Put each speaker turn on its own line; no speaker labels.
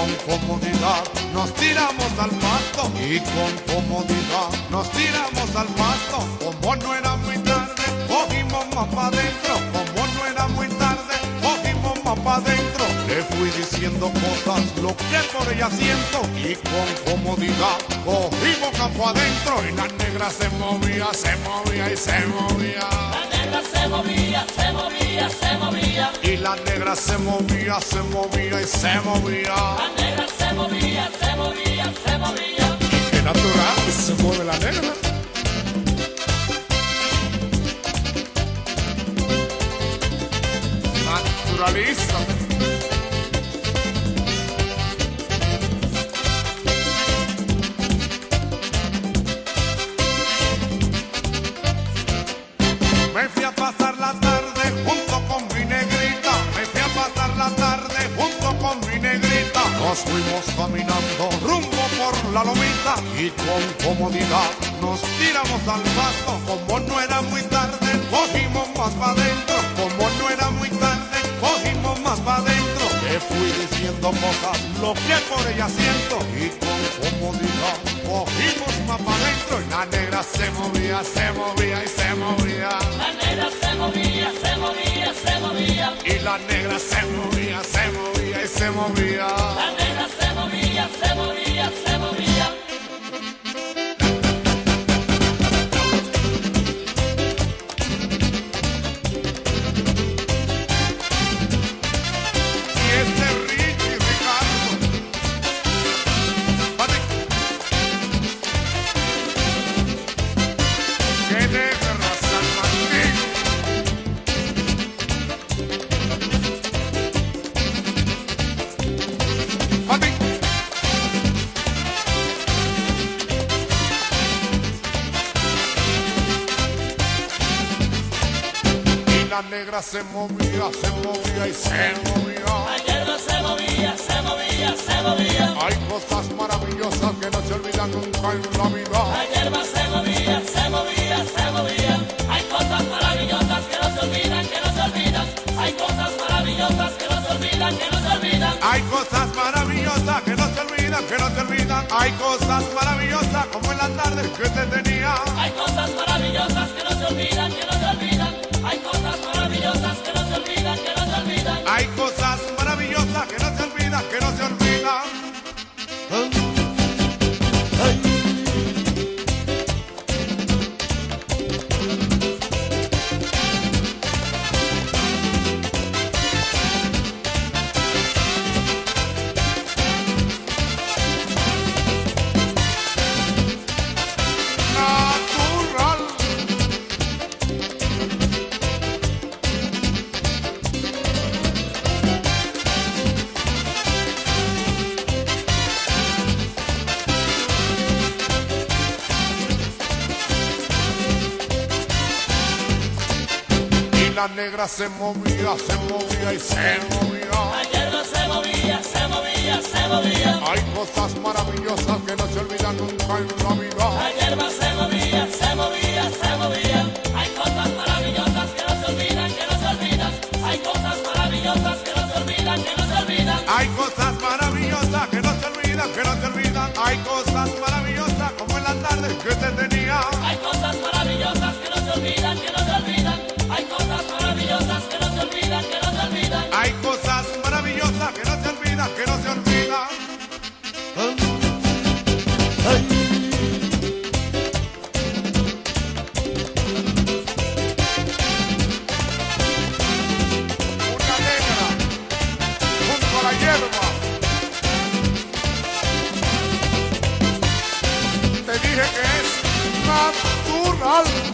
con comodidad nos tiramos al pasto. Y con comodidad nos tiramos al pasto. Como no era muy tarde, cogimos más pa' dentro. Como no era muy tarde, cogimos más pa' dentro. Le fui diciendo cosas, lo que por ella siento. Y con comodidad cogimos campo adentro. Y la negra se movía y se movía.
La negra se movía, se movía, se movía.
Y la negra se movía y se movía.
La negra se movía, se movía, se movía.
Y qué natural se mueve la negra. Naturalista. Me fui a pasar la tarde junto con mi negrita. Me fui a pasar la tarde junto con mi negrita. Nos fuimos caminando rumbo por la lomita. Y con comodidad nos tiramos al pasto. Como no era muy tarde, cogimos más pa' dentro. Como no era muy tarde, cogimos más pa' dentro. Le fui diciendo cosas, lo que por ella siento. Y con comodidad cogimos más pa' dentro. Y la negra se movía y se movía.
La negra se movía, se movía, se movía.
Y la negra se movía y se movía.
La negra se movía, se movía, se movía.
Y este Ricky Ricardo. Pati. ¡Qué negra San Martín! Pati. Y la negra se movía y se movía.
La hierba se movía, se movía, se movía.
Hay cosas maravillosas que no se olvidan nunca en la vida.
La hierba se movía, se movía, se movía. Hay cosas maravillosas que no se olvidan, que no se olvidan. Hay cosas maravillosas que no se olvidan, que no se olvidan.
Hay cosas maravillosas que no se olvidan, que no se olvidan. Hay cosas maravillosas como en la tarde que te tenía.
Hay cosas maravillosas que no se olvidan, que no se olvidan. Hay cosas maravillosas que no se olvidan, que no se olvidan.
Hay cosas maravillosas que no se olvidan, que no se olvidan. Natural. Y la negra se movía y se movía.
La hierba se movía, se movía, se movía.
Hay cosas maravillosas que no se olvidan nunca en la vida.
La hierba se movía, se movía, se movía. Hay cosas maravillosas que no se olvidan, que no se olvidan. Hay cosas maravillosas que no se olvidan, que no se olvidan.
Hay cosas maravillosas que no se olvidan, que no se olvidan. Hay cosas maravillosas como en la tarde que te tenía.
Hay cosas maravillosas que no se olvidan, que no se olvidan. Hay cosas maravillosas que no se olvidan, que no se olvidan.
Hay cosas maravillosas que no se olvidan, que no se olvidan. Una negra junto a la hierba. Te dije que es natural.